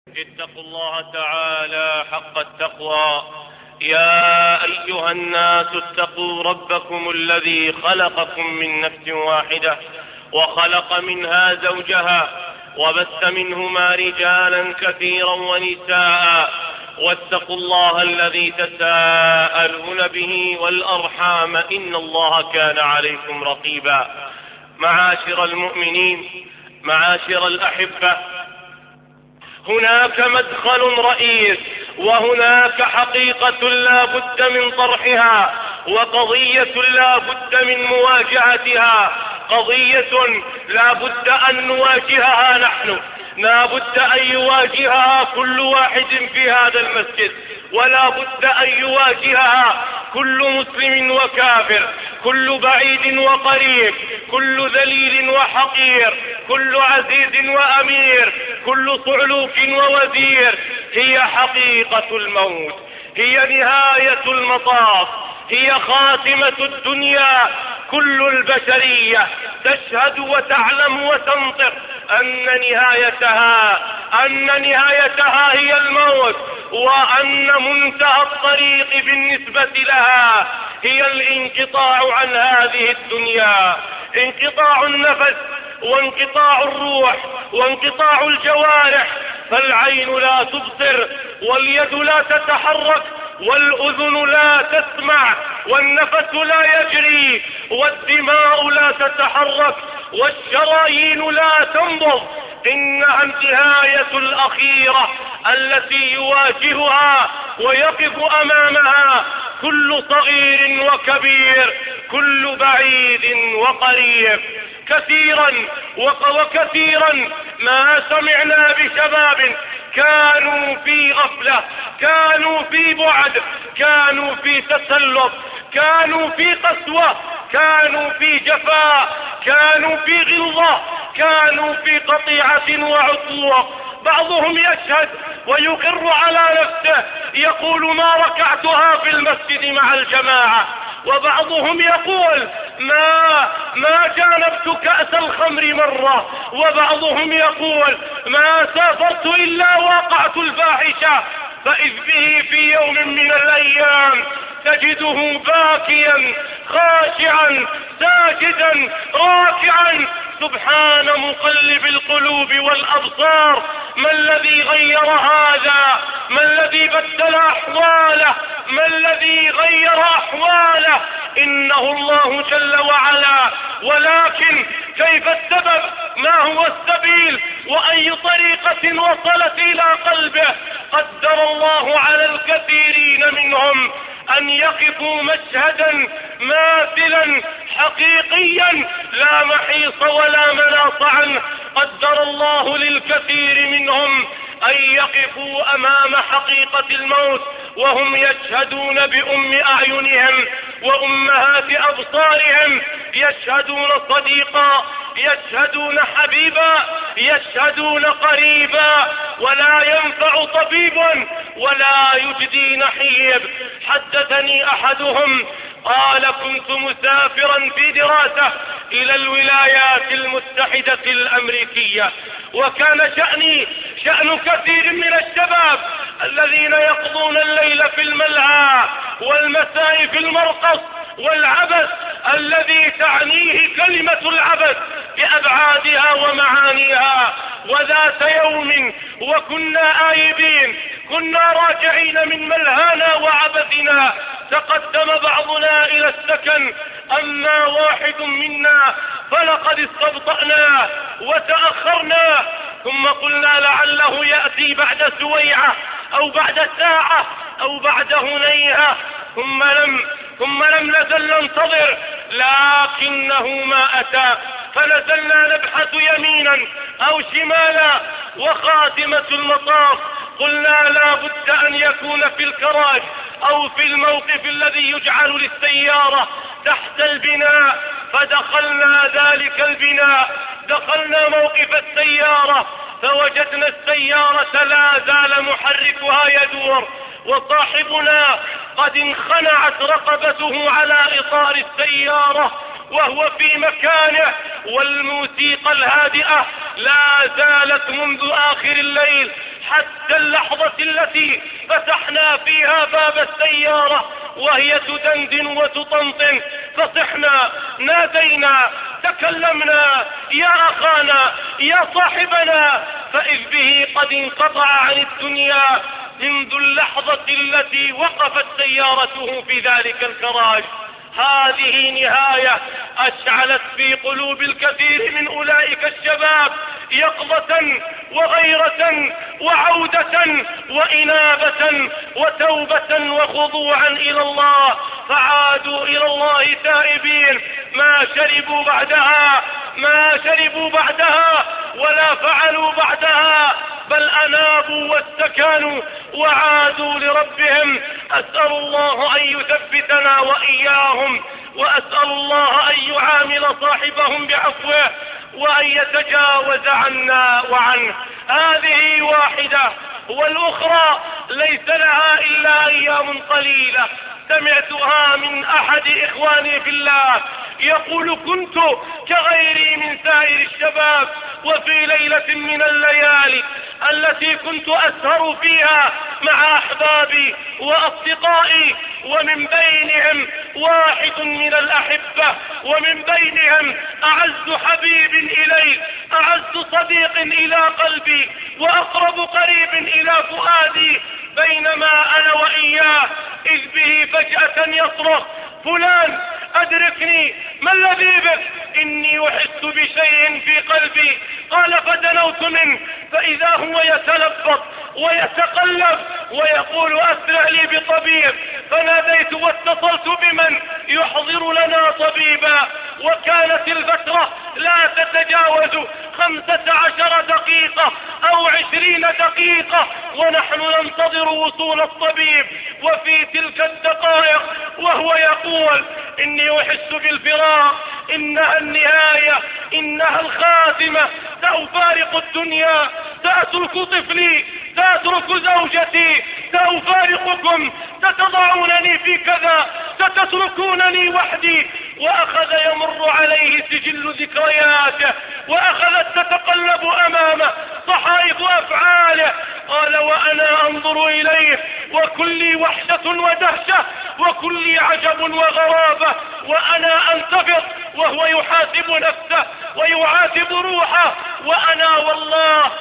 اتقوا الله تعالى حق التقوى. يا أيها الناس اتقوا ربكم الذي خلقكم من نفس واحدة وخلق منها زوجها وبث منهما رجالا كثيرا ونساء، واتقوا الله الذي تساءلون به والأرحام إن الله كان عليكم رقيبا. معاشر المؤمنين، معاشر الأحبة، هناك مدخل رئيس وهناك حقيقة لا بد من طرحها، وقضية لا بد من مواجهتها، قضية لا بد أن نواجهها نحن، لا بد أن يواجهها كل واحد في هذا المسجد، ولا بد أن يواجهها كل مسلم وكافر، كل بعيد وقريب، كل ذليل وحقير، كل عزيز وأمير، كل صعلوك ووزير. هي حقيقة الموت، هي نهاية المطاف، هي خاتمة الدنيا. كل البشرية تشهد وتعلم وتنطق أن نهايتها هي الموت، وأن منتهى الطريق بالنسبة لها هي الانقطاع عن هذه الدنيا، انقطاع النفس وانقطاع الروح وانقطاع الجوارح، فالعين لا تبصر واليد لا تتحرك والأذن لا تسمع والنفس لا يجري والدماء لا تتحرك والشرايين لا تنبض. إنها النهاية الأخيرة التي يواجهها ويقف أمامها كل صغير وكبير، كل بعيد وقريب. كثيرا وكثيرا ما سمعنا بشباب كانوا في غفلة، كانوا في بعد، كانوا في تسلط، كانوا في قسوة، كانوا في جفاء، كانوا في غلظة، كانوا في قطيعة وعقوق. بعضهم يشهد ويقر على نفسه يقول ما ركعتها في المسجد مع الجماعة، وبعضهم يقول ما جانبت كأس الخمر مرة، وبعضهم يقول ما سافرت إلا وقعت الفاحشة. فإذ به في يوم من الأيام تجده باكيا خاشعا ساجدا راكعا. سبحان مقلب القلوب والأبصار، ما الذي غير هذا؟ ما الذي بدل أحواله؟ ما الذي غير أحواله؟ إنه الله جل وعلا. ولكن كيف السبب؟ ما هو السبيل؟ وأي طريقة وصلت إلى قلبه؟ قدر الله على الكثيرين منهم أن يقفوا مشهدا ماثلا حقيقيا لا محيص ولا مناص عنه. قدر الله للكثير منهم أن يقفوا أمام حقيقة الموت وهم يشهدون بأم أعينهم وأمهات أبصارهم، يشهدون صديقا، يشهدون حبيبا، يشهدون قريبا، ولا ينفع طبيب ولا يجدي نحيب. حدثني أحدهم قال كنت مسافرا في دراسة إلى الولايات المتحدة الأمريكية، وكان شأن كثير من الشباب الذين يقضون الليل في الملهى والمساء في المرقص والعبث الذي تعنيه كلمة العبث بأبعادها ومعانيها. وذات يوم وكنا آيبين، كنا راجعين من ملهانا وعبثنا، تقدم بعضنا إلى السكن، أما واحد منا فلقد استبطأناه وتأخرنا، ثم قلنا لعله يأتي بعد سويعة أو بعد ساعة أو بعد هنيهة، ثم لم نزل ننتظر، لكنه ما أتى. فنزلنا نبحث يمينا أو شمالا، وخاتمة المطاف قلنا لا بد أن يكون في الكراج أو في الموقف الذي يجعل للسيارة تحت البناء. فدخلنا ذلك البناء، دخلنا موقف السيارة، فوجدنا السيارة لا زال محركها يدور، وصاحبنا قد انخنعت رقبته على إطار السيارة وهو في مكانه، والموسيقى الهادئة لا زالت منذ آخر الليل حتى اللحظة التي فتحنا فيها باب السيارة وهي تدندن وتطنطن، فصحنا، نادينا، تكلمنا: يا أخانا، يا صاحبنا، فإذ به قد انقطع عن الدنيا منذ اللحظة التي وقفت سيارته في ذلك الكراج. هذه نهاية أشعلت في قلوب الكثير من أولئك الشباب يقظة وغيرة وعودة وإنابة وتوبة وخضوعا إلى الله، فعادوا إلى الله تائبين، ما شربوا بعدها ولا فعلوا بعدها، بل أنابوا واستكانوا وعادوا لربهم. أسأل الله أن يثبتنا وإياهم، وأسأل الله أن يعامل صاحبهم بعفوه وأن يتجاوز عنا وعنه. هذه واحدة، والأخرى ليس لها إلا أيام قليلة. سمعتها من أحد إخواني في الله يقول: كنت كغيري من سائر الشباب، وفي ليلة من الليالي التي كنت أسهر فيها مع أحبابي وأصدقائي، ومن بينهم واحد من الأحبة، ومن بينهم أعز حبيب إلي، أعز صديق إلى قلبي، وأقرب قريب إلى فؤادي، بينما أنا وإياه إذ به فجأة يصرخ: فلان أدركني، ما الذي بك؟ إني أحس بشيء في قلبي. قال: فدنوت منه فإذا هو يتلفظ ويتقلب ويقول: أسرع لي بطبيب. فناديت واتصلت بمن يحضر لنا طبيبا، وكانت الفترة لا تتجاوز 15 دقيقة أو 20 دقيقة ونحن ننتظر وصول الطبيب. وفي تلك الدقائق وهو يقول: إني أحس بالفراق، إنها النهاية، إنها الخاتمة، سأفارق الدنيا، سأترك طفلي، سأترك زوجتي، سأفارقكم، ستضعونني في كذا، ستتركونني وحدي. وأخذ يمر عليه سجل ذكرياته، وأخذت تتقلب أمامه صحائف أفعاله. قال: وأنا أنظر إليه وكلي وحشة ودهشة وكلي عجب وغرابة، وأنا أنتفض وهو يحاسب نفسه ويعاتب روحه، وأنا والله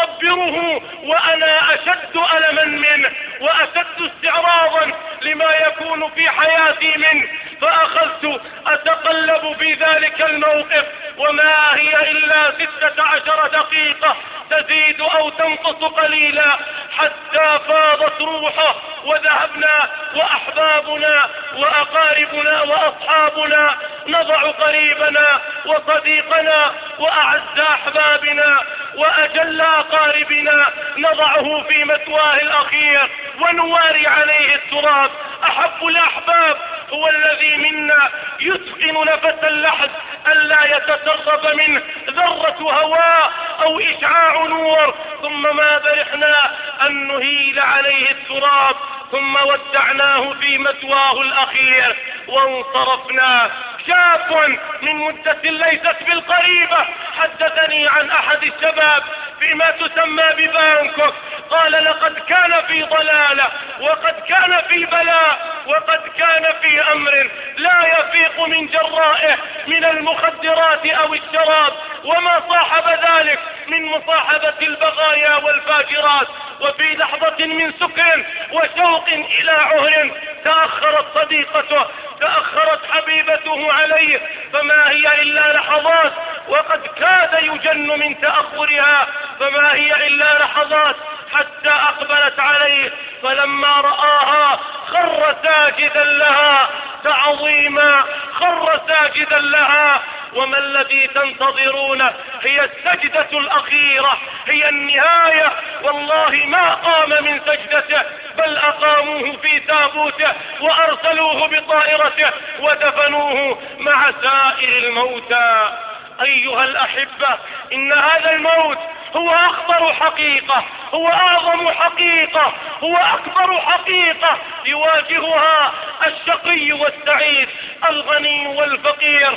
أصبره، وأنا أشد ألما منه وأشد استعراضا لما يكون في حياتي منه. فأخذت أتقلب في ذلك الموقف، وما هي إلا 16 دقيقة تزيد أو تنقص قليلا حتى فاضت روحه، وذهبنا وأحبابنا وأقاربنا وأصحابنا نضع قريبنا وصديقنا وأعز أحبابنا وأجل أقاربنا نضعه في مثواه الأخير ونواري عليه التراب. أحب الأحباب هو الذي منا يتقن نفس اللحد ألا يتسرب منه ذرة هواء أو إشعاع نور، ثم ما برحنا أن نهيل عليه التراب، ثم ودعناه في مثواه الأخير وانصرفنا. شاب من مدة ليست بالقريبة حدثني عن أحد الشباب فيما تسمى ببانكوك، قال: لقد كان في ضلالة، وقد كان في بلاء، وقد كان في أمر لا يفيق من جرائه من المخدرات أو الشراب، وما صاحب ذلك من مصاحبة البغايا والفاجرات. وفي لحظة من سكر وشوق إلى عهر تأخرت صديقته، تأخرت حبيبته عليه، فما هي إلا لحظات، وقد كاد يجن من تأخرها، فما هي إلا لحظات حتى أقبلت عليه، فلما رآها خر ساجدا لها تعظيما، خر ساجدا لها. وما الذي تنتظرونه؟ هي السجدة الأخيرة، هي النهاية. والله ما قام من سجدته، بل أقاموه في تابوته وأرسلوه بطائرته ودفنوه مع سائر الموتى. أيها الأحبة، إن هذا الموت هو أخطر حقيقة، هو أعظم حقيقة، هو أكبر حقيقة يواجهها الشقي والسعيد، الغني والفقير،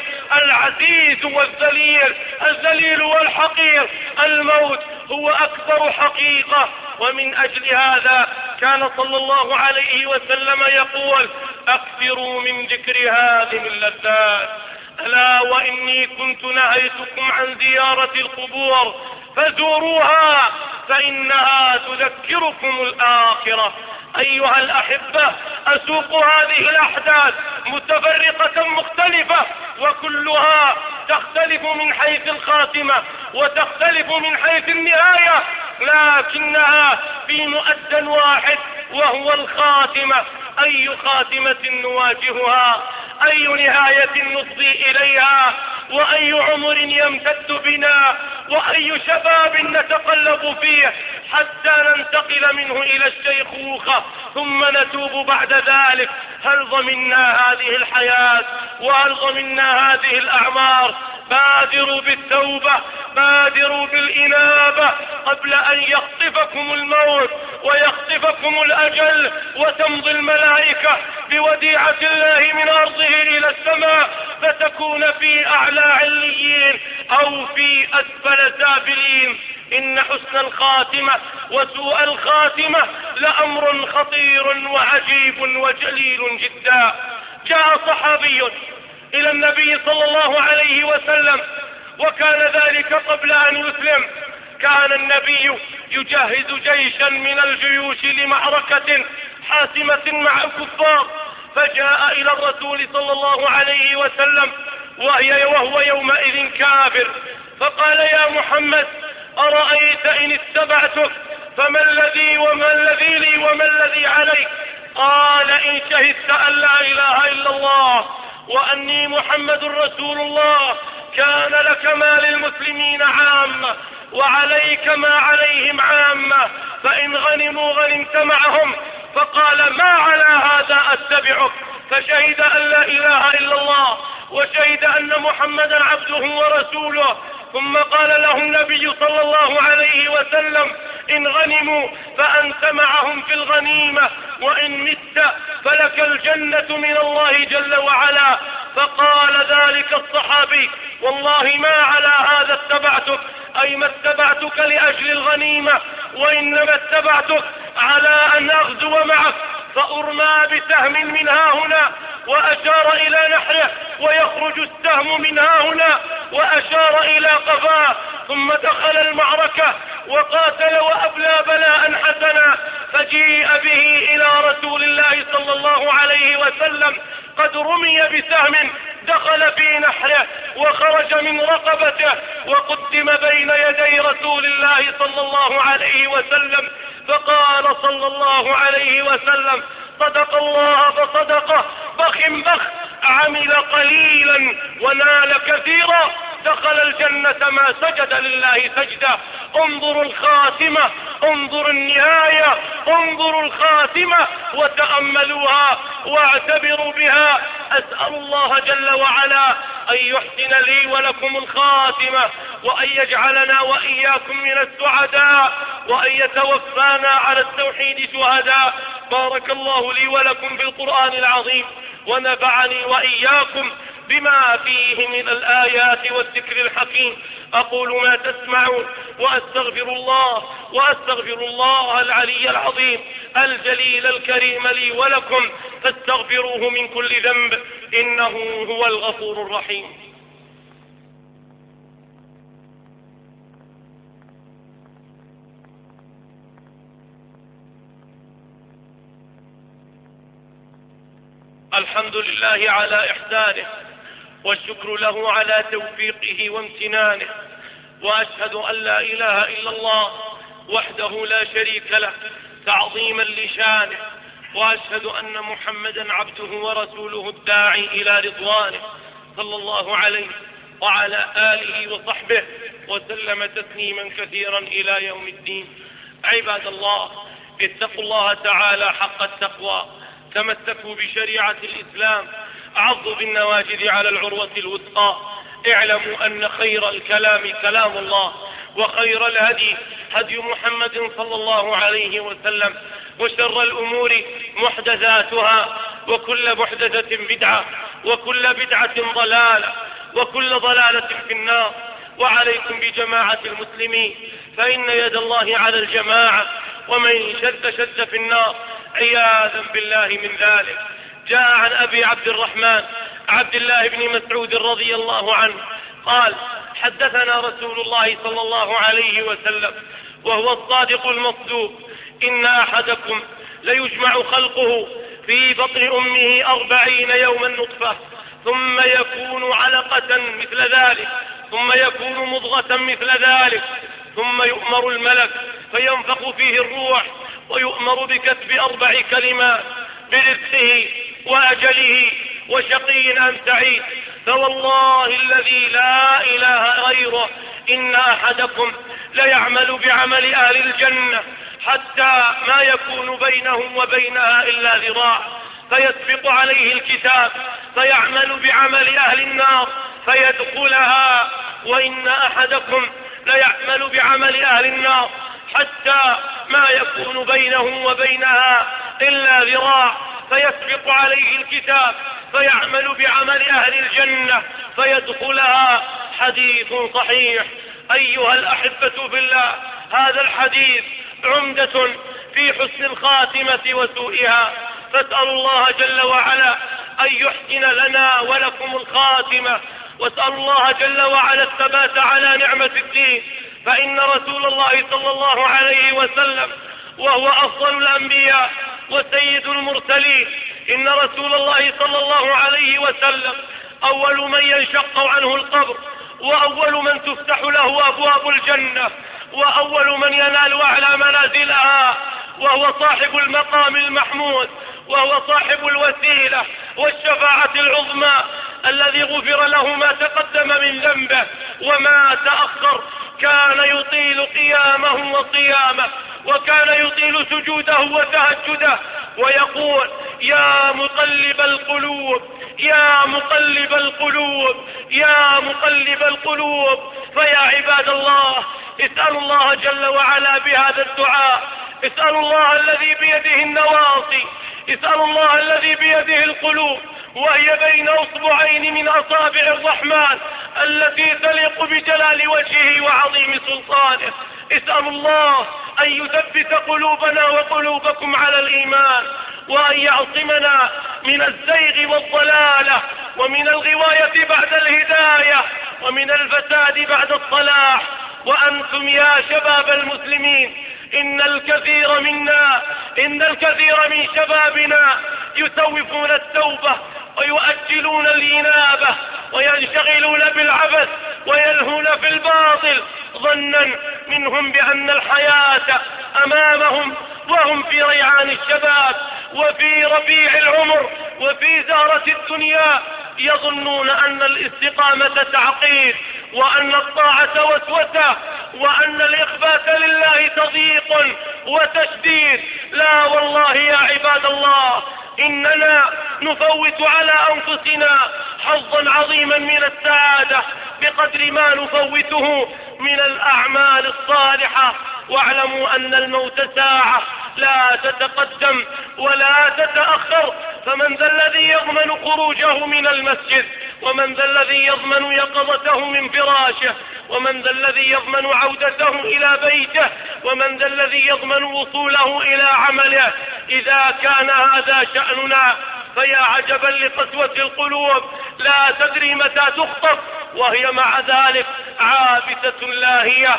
العزيز والذليل، الذليل والحقير. الموت هو أكبر حقيقة ومن أجل هذا كان صلى الله عليه وسلم يقول: أكثروا من ذكر هذه اللذات. ألا وإني كنت نهيتكم عن زيارة القبور فزوروها فإنها تذكركم الآخرة. أيها الأحبة، أسوق هذه الأحداث متفرقة مختلفة، وكلها تختلف من حيث الخاتمة وتختلف من حيث النهاية، لكنها في مؤد واحد وهو الخاتمة. أي خاتمة نواجهها؟ أي نهاية نفضي إليها؟ وأي عمر يمتد بنا؟ وأي شباب نتقلب فيه حتى ننتقل منه إلى الشيخوخة ثم نتوب بعد ذلك؟ هل ضمنا هذه الحياة؟ وهل ضمنا هذه الأعمار؟ بادروا بالتوبة، بادروا بالإنابة قبل أن يخطفكم الموت ويخطفكم الأجل وتمضي الملائكة بوديعة الله من أرضه إلى السماء فتكون في أعلى عليين أو في أسفل سافلين. إن حسن الخاتمة وسوء الخاتمة لأمر خطير وعجيب وجليل جدا. جاء صحابي إلى النبي صلى الله عليه وسلم، وكان ذلك قبل أن يسلم. كان النبي يجهز جيشا من الجيوش لمعركة حاسمة مع الكفار، فجاء إلى الرسول صلى الله عليه وسلم وهو يومئذ كافر، فقال: يا محمد، أرأيت إن اتبعتك فما الذي لي وما الذي عليك؟ قال: إن شهدت أن لا إله إلا الله وأني محمد رسول الله كان لك ما للمسلمين عامة وعليك ما عليهم عامة، فإن غنموا غنمت معهم. فقال: ما على هذا أتبعك؟ فشهد أن لا إله إلا الله وشهد أن محمدا عبده ورسوله. ثم قال له النبي صلى الله عليه وسلم: إن غنموا فأنت معهم في الغنيمة، وإن مت فلك الجنة من الله جل وعلا. فقال ذلك الصحابي: والله ما على هذا اتبعتك، أي ما اتبعتك لأجل الغنيمة، وإنما اتبعتك على أن أغزو معك فأرمى بسهم من ها هنا، وأشار إلى نحره ويخرج السهم من ها هنا وأشار إلى قفاه، ثم دخل المعركة وقاتل وأبلى بلاء حسنا، فجيء به إلى رسول الله صلى الله عليه وسلم قد رمي بسهم دخل في نحره وخرج من رقبته، وقدم بين يدي رسول الله صلى الله عليه وسلم، فقال صلى الله عليه وسلم: صدق الله فصدقه، بخ بخ، عمل قليلا ونال كثيرا، دخل الجنة ما سجد لله سجدة. انظروا الخاتمة، انظروا النهاية، انظروا الخاتمة وتأملوها واعتبروا بها. أسأل الله جل وعلا أن يحسن لي ولكم الخاتمة، وأن يجعلنا وإياكم من السعداء، وأن يتوفانا على التوحيد شهداء. بارك الله لي ولكم بالقرآن العظيم، ونفعني وإياكم بما فيه من الآيات والذكر الحكيم. أقول ما تسمعون وأستغفر الله العلي العظيم الجليل الكريم لي ولكم، فاستغفروه من كل ذنب، إنه هو الغفور الرحيم. الحمد لله على إحسانه، والشكر له على توفيقه وامتنانه، وأشهد أن لا إله إلا الله وحده لا شريك له تعظيما لشانه، وأشهد أن محمدا عبده ورسوله الداعي إلى رضوانه، صلى الله عليه وعلى آله وصحبه وسلم تسليما كثيرا إلى يوم الدين. عباد الله، اتقوا الله تعالى حق التقوى، تمسكوا بشريعة الإسلام، عضوا بالنواجذ على العروة الوثقى. اعلموا أن خير الكلام كلام الله، وخير الهدي هدي محمد صلى الله عليه وسلم، وشر الأمور محدثاتها، وكل محدثة بدعة، وكل بدعة ضلالة، وكل ضلالة في النار. وعليكم بجماعة المسلمين، فإن يد الله على الجماعة، ومن شد في النار، عياذا بالله من ذلك. جاء عن أبي عبد الرحمن عبد الله بن مسعود رضي الله عنه قال: حدثنا رسول الله صلى الله عليه وسلم وهو الصادق المصدوق: إن أحدكم ليجمع خلقه في بطن أمه 40 يوما نطفة، ثم يكون علقة مثل ذلك، ثم يكون مضغة مثل ذلك، ثم يؤمر الملك فينفخ فيه الروح، ويؤمر بكتب 4 كلمات برزقه وأجله وشقي أم سعيد. فوالله الذي لا إله غيره إن أحدكم ليعمل بعمل أهل الجنة حتى ما يكون بينهم وبينها إلا ذراع، فيسبق عليه الكتاب فيعمل بعمل أهل النار فيدخلها، وإن أحدكم ليعمل بعمل أهل النار حتى ما يكون بينهم وبينها إلا ذراع، فيسبق عليه الكتاب فيعمل بعمل أهل الجنة فيدخلها. حديث صحيح. أيها الأحبة في الله، هذا الحديث عمدة في حسن الخاتمة وسوءها، فاسأل الله جل وعلا أن يحسن لنا ولكم الخاتمة، واسأل الله جل وعلا الثبات على نعمة الدين. فإن رسول الله صلى الله عليه وسلم وهو أفضل الأنبياء وسيد المرسلين، إن رسول الله صلى الله عليه وسلم أول من ينشق عنه القبر، وأول من تفتح له أبواب الجنة، وأول من ينال أعلى منازلها، وهو صاحب المقام المحمود، وهو صاحب الوسيلة والشفاعة العظمى، الذي غفر له ما تقدم من ذنبه وما تأخر. كان يطيل قيامه وصيامه، وكان يطيل سجوده وتهجده، ويقول: يا مقلب القلوب، يا مقلب القلوب، يا مقلب القلوب. فيا عباد الله، اسألوا الله جل وعلا بهذا الدعاء، اسألوا الله الذي بيده النواصي، اسألوا الله الذي بيده القلوب، وهي بين أصبعين من أصابع الرحمن التي تليق بجلال وجهه وعظيم سلطانه. اسألوا الله أن يثبت قلوبنا وقلوبكم على الإيمان، وأن يعصمنا من الزيغ والضلالة، ومن الغواية بعد الهداية، ومن الفساد بعد الصلاح. وأنتم يا شباب المسلمين، إن الكثير من شبابنا يسوفون التوبة ويؤجلون الإنابة وينشغلون بالعبث ويلهون في الباطل، ظنا منهم بأن الحياة أمامهم وهم في ريعان الشباب وفي ربيع العمر وفي زهرة الدنيا. يظنون أن الاستقامة تعقيد، وأن الطاعة وسوسة، وأن الإخبات لله تضييق وتشديد. لا والله يا عباد الله، إننا نفوت على أنفسنا حظا عظيما من السعادة بقدر ما نفوته من الأعمال الصالحة. واعلموا أن الموت ساعة لا تتقدم ولا تتأخر، فمن ذا الذي يضمن خروجه من المسجد؟ ومن ذا الذي يضمن يقظته من فراشه؟ ومن ذا الذي يضمن عودته إلى بيته؟ ومن ذا الذي يضمن وصوله إلى عمله؟ إذا كان هذا شأننا فيا عجبا لقسوة القلوب، لا تدري متى تخطف وهي مع ذلك عابثة لاهية.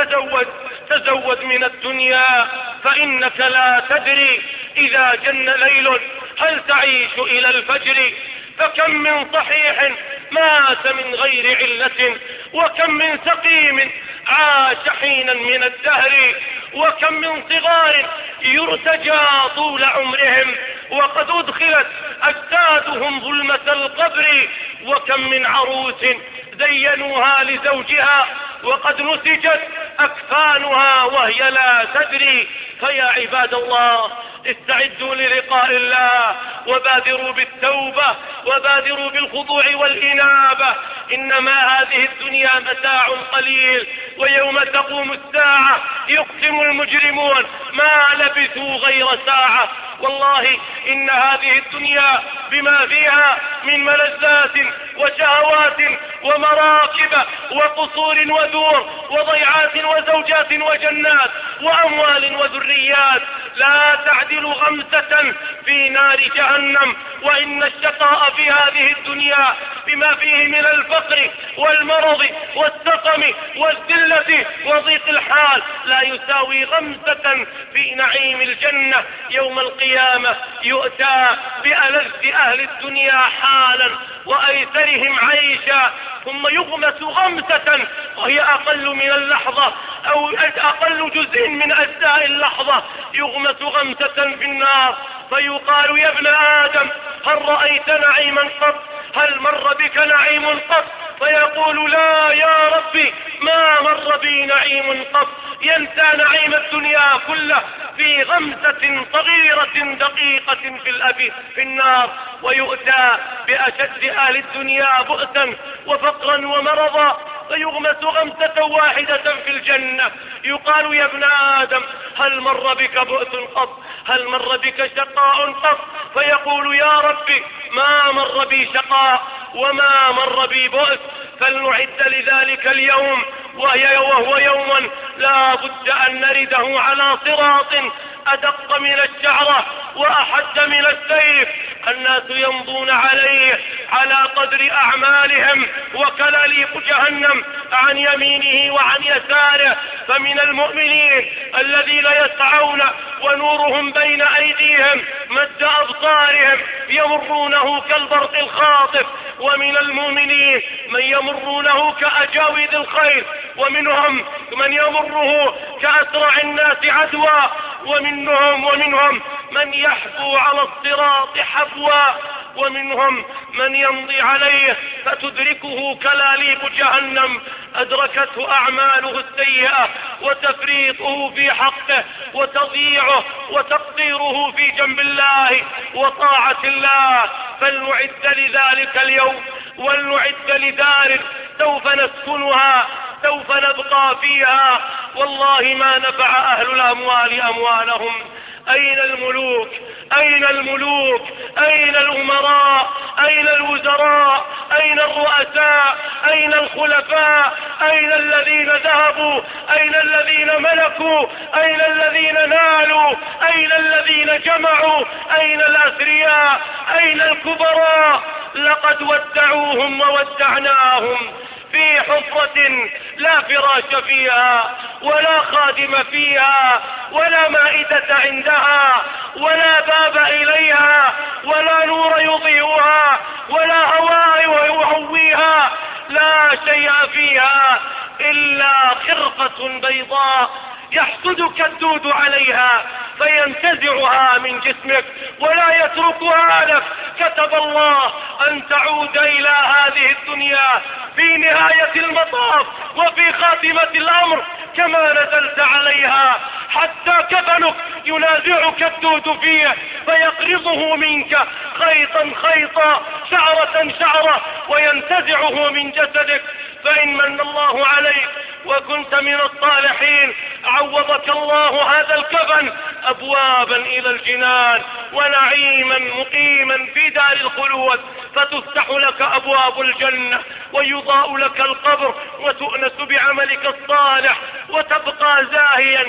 تزود من الدنيا، فإنك لا تدري إذا جن ليل هل تعيش إلى الفجر. فكم من صحيح مات من غير علة، وكم من سقيم عاش حينا من الدهر، وكم من صغار يرتجى طول عمرهم وقد أدخلت أجسادهم ظلمة القبر، وكم من عروس زينوها لزوجها وقد نسجت أكفانها وهي لا تدري. فيا عباد الله، استعدوا للقاء الله، وبادروا بالتوبة، وبادروا بالخضوع والإنابة. إنما هذه الدنيا متاع قليل، ويوم تقوم الساعة يقسم المجرمون ما لبثوا غير ساعة. والله إن هذه الدنيا بما فيها من ملذات وشهوات ومراكب وقصور ودور وضيعات وزوجات وجنات وأموال وذريات لا تعدل غمسة في نار جهنم. وإن الشقاء في هذه الدنيا بما فيه من الفقر والمرض والسقم والذلة وضيق الحال لا يساوي غمسة في نعيم الجنة. يوم القيامة يؤتى بألذ أهل الدنيا حالا وأيسرهم عيشا، ثم يغمس غمسة وهي أقل من اللحظة أو أقل جزء من أجزاء اللحظة، يغمس غمسة في النار فيقال: يا ابن آدم هل رأيت نعيما قط؟ هل مر بك نعيم قط؟ فيقول: لا يا ربي ما مر بي نعيم قط. ينسى نعيم الدنيا كله في غمسة صغيرة دقيقة في النار، ويؤتى بأشد أهل الدنيا بؤسا وفقرا ومرضا فيغمس غمسة واحدة في الجنة. يقال: يا ابن آدم هل مر بك بؤس قط؟ هل مر بك شقاء قط؟ فيقول: يا ربي ما مر بي شقاء وما مر بي بؤس. فلنعد لذلك اليوم وهو يوم لا بد أن نرده على صراط أدق من الشعرة وأحد من السيف. الناس يمضون عليه على قدر أعمالهم وكلاليب جهنم عن يمينه وعن يساره. فمن المؤمنين الذين يسعون ونورهم بين أيديهم مد أبصارهم يمرونه كالبرق الخاطف، ومن المؤمنين من يمرونه كأجاويد الخيل، ومنهم من يمره كأسرع الناس عدوى، ومنهم من يحفو على الصراط حفوا، ومنهم من يمضي عليه فتدركه كلاليب جهنم أدركته أعماله السيئة وتفريطه في حقه وتضييعه وتقصيره في جنب الله وطاعة الله. فلنعد لذلك اليوم ولنعد لدار سوف نسكنها سوف نبقى فيها. والله ما نفع أهل الأموال أموالهم. أين الملوك؟ أين الملوك؟ أين الأمراء؟ أين الوزراء؟ أين الرؤساء؟ أين الخلفاء؟ أين الذين ذهبوا؟ أين الذين ملكوا؟ أين الذين نالوا؟ أين الذين جمعوا؟ أين الأثرياء؟ أين الكبراء؟ لقد ودعوهم وودعناهم في حفرة لا فراش فيها ولا خادم فيها ولا مائدة عندها ولا باب إليها ولا نور يضيئها ولا هواء يهويها، لا شيء فيها إلا خرقة بيضاء يحسدك الدود عليها فينتزعها من جسمك ولا يتركها لك. كتب الله أن تعود إلى هذه الدنيا في نهاية المطاف وفي خاتمة الأمر كما نزلت عليها، حتى كفنك ينازعك الدود فيه فيقرضه منك خيطا خيطا شعرة شعرة وينتزعه من جسدك. فإن من الله عليك وكنت من الصالحين عوضك الله هذا الكفن أبوابا إلى الجنان ونعيما مقيما في دار الخلود، فتفتح لك أبواب الجنة ويضاء لك القبر وتؤنس بعملك الصالح وتبقى زاهيا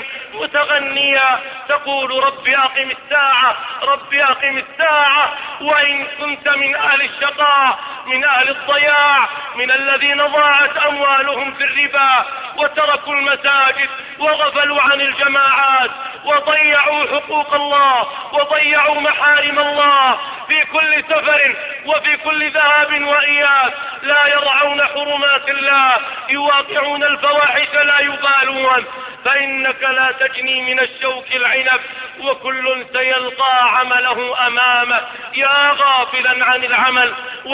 متغنيا تقول: رب أقم الساعة رب أقم الساعة. وإن كنت من أهل الشقاء من أهل الضياع من الذين ضاعت أموالهم في الربا وتركوا المساجد وغفلوا عن الجماعات وضيعوا حقوق الله وضيعوا محارم الله في كل سفر وفي كل ذهاب وإياب، لا يرعون حرمات الله يواقعون الفواحش لا يبالون، فإنك لا تجني من الشوك العنب وكل سيلقى عمله أمامه. يا غافلا عن العمل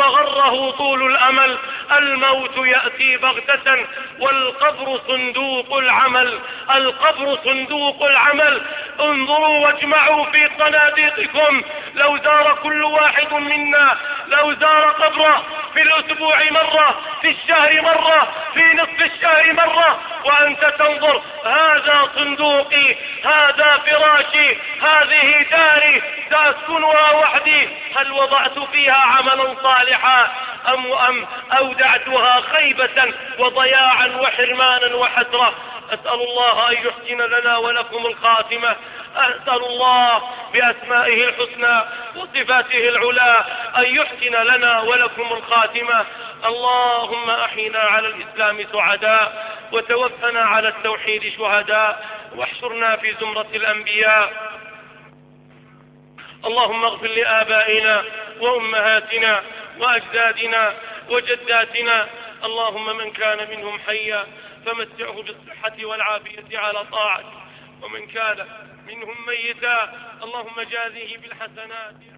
وغره طول الأمل، الموت يأتي بغتة والقبر صندوق العمل، القبر صندوق العمل. انظروا واجمعوا في صناديقكم، لو زار كل واحد منا لو زار قبره في الأسبوع مرة في الشهر مرة في نصف الشهر مرة وأنت تنظر: هذا صندوقي هذا فراشي هذه داري، سأسكنها وحدي، هل وضعت فيها عملا صالحا أم أودعتها خيبة وضياعا وحرمانا وحسرة؟ أسأل الله أن يحسن لنا ولكم الخاتمة. أسأل الله بأسمائه الحسنى وصفاته العلى أن يحسن لنا ولكم الخاتمة. اللهم أحينا على الإسلام سعداء، وتوفنا على التوحيد شهداء، واحشرنا في زمرة الأنبياء. اللهم اغفر لآبائنا وأمهاتنا وأجدادنا وجداتنا، اللهم من كان منهم حيا فمتعه بالصحة والعافية على طاعتك، ومن كان منهم ميتا اللهم جازه بالحسنات.